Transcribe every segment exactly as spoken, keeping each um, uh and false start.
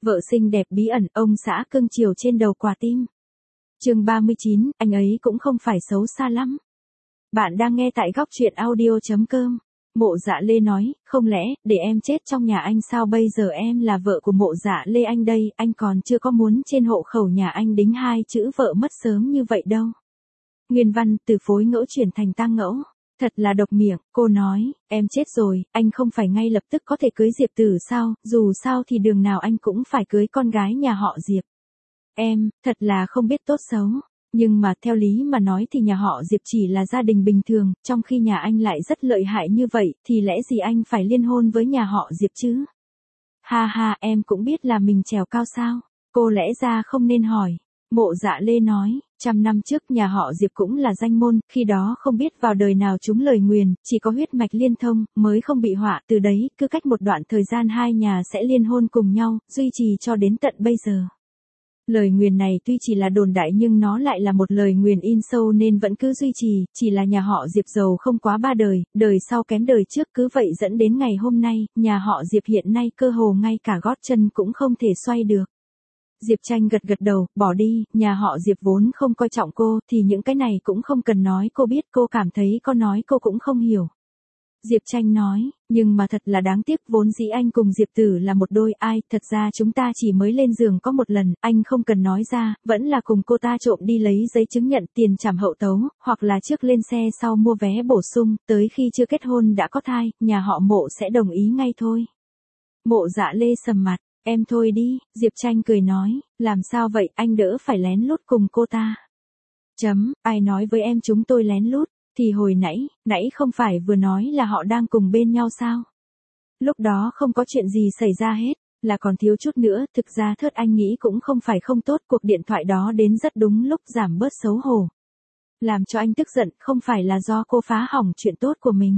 Vợ xinh đẹp bí ẩn, ông xã cưng chiều trên đầu quả tim. Chương ba mươi chín, anh ấy cũng không phải xấu xa lắm. Bạn đang nghe tại góc truyện audio chấm com. Mộ Dạ Lê nói, không lẽ, để em chết trong nhà anh sao, bây giờ em là vợ của Mộ Dạ Lê anh đây, anh còn chưa có muốn trên hộ khẩu nhà anh đính hai chữ vợ mất sớm như vậy đâu. Nguyên văn, từ phối ngẫu chuyển thành tang ngẫu. Thật là độc miệng, cô nói, em chết rồi, anh không phải ngay lập tức có thể cưới Diệp Tử sao, dù sao thì đường nào anh cũng phải cưới con gái nhà họ Diệp. Em, thật là không biết tốt xấu. Nhưng mà theo lý mà nói thì nhà họ Diệp chỉ là gia đình bình thường, trong khi nhà anh lại rất lợi hại như vậy, thì lẽ gì anh phải liên hôn với nhà họ Diệp chứ? Ha ha, em cũng biết là mình trèo cao sao, cô lẽ ra không nên hỏi. Mộ Dạ Lê nói, trăm năm trước nhà họ Diệp cũng là danh môn, khi đó không biết vào đời nào trúng lời nguyền, chỉ có huyết mạch liên thông, mới không bị họa, từ đấy, cứ cách một đoạn thời gian hai nhà sẽ liên hôn cùng nhau, duy trì cho đến tận bây giờ. Lời nguyền này tuy chỉ là đồn đại nhưng nó lại là một lời nguyền in sâu nên vẫn cứ duy trì, chỉ là nhà họ Diệp giàu không quá ba đời, đời sau kém đời trước, cứ vậy dẫn đến ngày hôm nay, nhà họ Diệp hiện nay cơ hồ ngay cả gót chân cũng không thể xoay được. Diệp Tranh gật gật đầu, bỏ đi, nhà họ Diệp vốn không coi trọng cô, thì những cái này cũng không cần nói, cô biết, cô cảm thấy có nói cô cũng không hiểu. Diệp Tranh nói, nhưng mà thật là đáng tiếc, vốn dĩ anh cùng Diệp Tử là một đôi, ai, thật ra chúng ta chỉ mới lên giường có một lần, anh không cần nói ra, vẫn là cùng cô ta trộm đi lấy giấy chứng nhận tiền trảm hậu tấu, hoặc là trước lên xe sau mua vé bổ sung, tới khi chưa kết hôn đã có thai, nhà họ Mộ sẽ đồng ý ngay thôi. Mộ Dạ Lê sầm mặt, em thôi đi, Diệp Tranh cười nói, làm sao vậy, anh đỡ phải lén lút cùng cô ta. Chấm, ai nói với em chúng tôi lén lút? Thì hồi nãy, nãy không phải vừa nói là họ đang cùng bên nhau sao? Lúc đó không có chuyện gì xảy ra hết, là còn thiếu chút nữa, thực ra Thớt anh nghĩ cũng không phải không tốt, cuộc điện thoại đó đến rất đúng lúc, giảm bớt xấu hổ. Làm cho anh tức giận, không phải là do cô phá hỏng chuyện tốt của mình,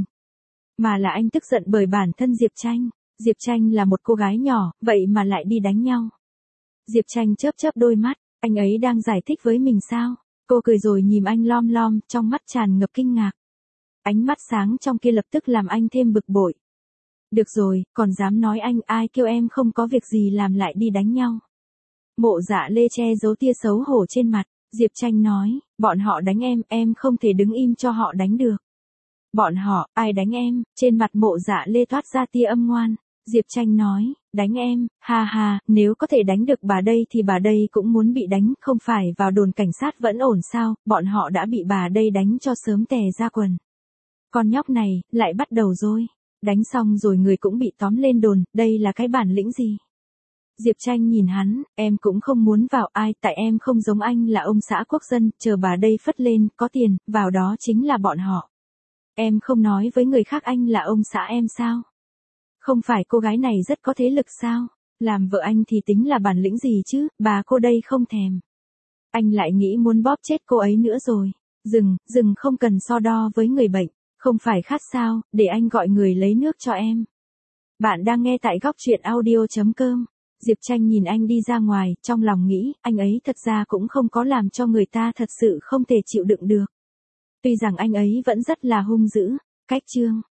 mà là anh tức giận bởi bản thân Diệp Tranh. Diệp Tranh là một cô gái nhỏ, vậy mà lại đi đánh nhau. Diệp Tranh chớp chớp đôi mắt, anh ấy đang giải thích với mình sao? Cô cười rồi nhìn anh lom lom, trong mắt tràn ngập kinh ngạc. Ánh mắt sáng trong kia lập tức làm anh thêm bực bội. Được rồi, còn dám nói anh, ai kêu em không có việc gì làm lại đi đánh nhau. Mộ Dạ Lê che giấu tia xấu hổ trên mặt, Diệp Tranh nói, bọn họ đánh em, em không thể đứng im cho họ đánh được. Bọn họ, ai đánh em? Trên mặt Mộ Dạ Lê toát ra tia âm ngoan. Diệp Tranh nói, đánh em, ha ha, nếu có thể đánh được bà đây thì bà đây cũng muốn bị đánh, không phải vào đồn cảnh sát vẫn ổn sao, bọn họ đã bị bà đây đánh cho sớm tè ra quần. Con nhóc này, lại bắt đầu rồi, đánh xong rồi người cũng bị tóm lên đồn, đây là cái bản lĩnh gì? Diệp Tranh nhìn hắn, em cũng không muốn vào, ai, tại em không giống anh là ông xã quốc dân, chờ bà đây phất lên, có tiền, vào đó chính là bọn họ. Em không nói với người khác anh là ông xã em sao? Không phải cô gái này rất có thế lực sao? Làm vợ anh thì tính là bản lĩnh gì chứ, bà cô đây không thèm. Anh lại nghĩ muốn bóp chết cô ấy nữa rồi. Dừng, dừng, không cần so đo với người bệnh. Không phải khát sao, để anh gọi người lấy nước cho em. Bạn đang nghe tại góc truyện audio chấm com. Diệp Tranh nhìn anh đi ra ngoài, trong lòng nghĩ, anh ấy thật ra cũng không có làm cho người ta thật sự không thể chịu đựng được. Tuy rằng anh ấy vẫn rất là hung dữ. Cách chương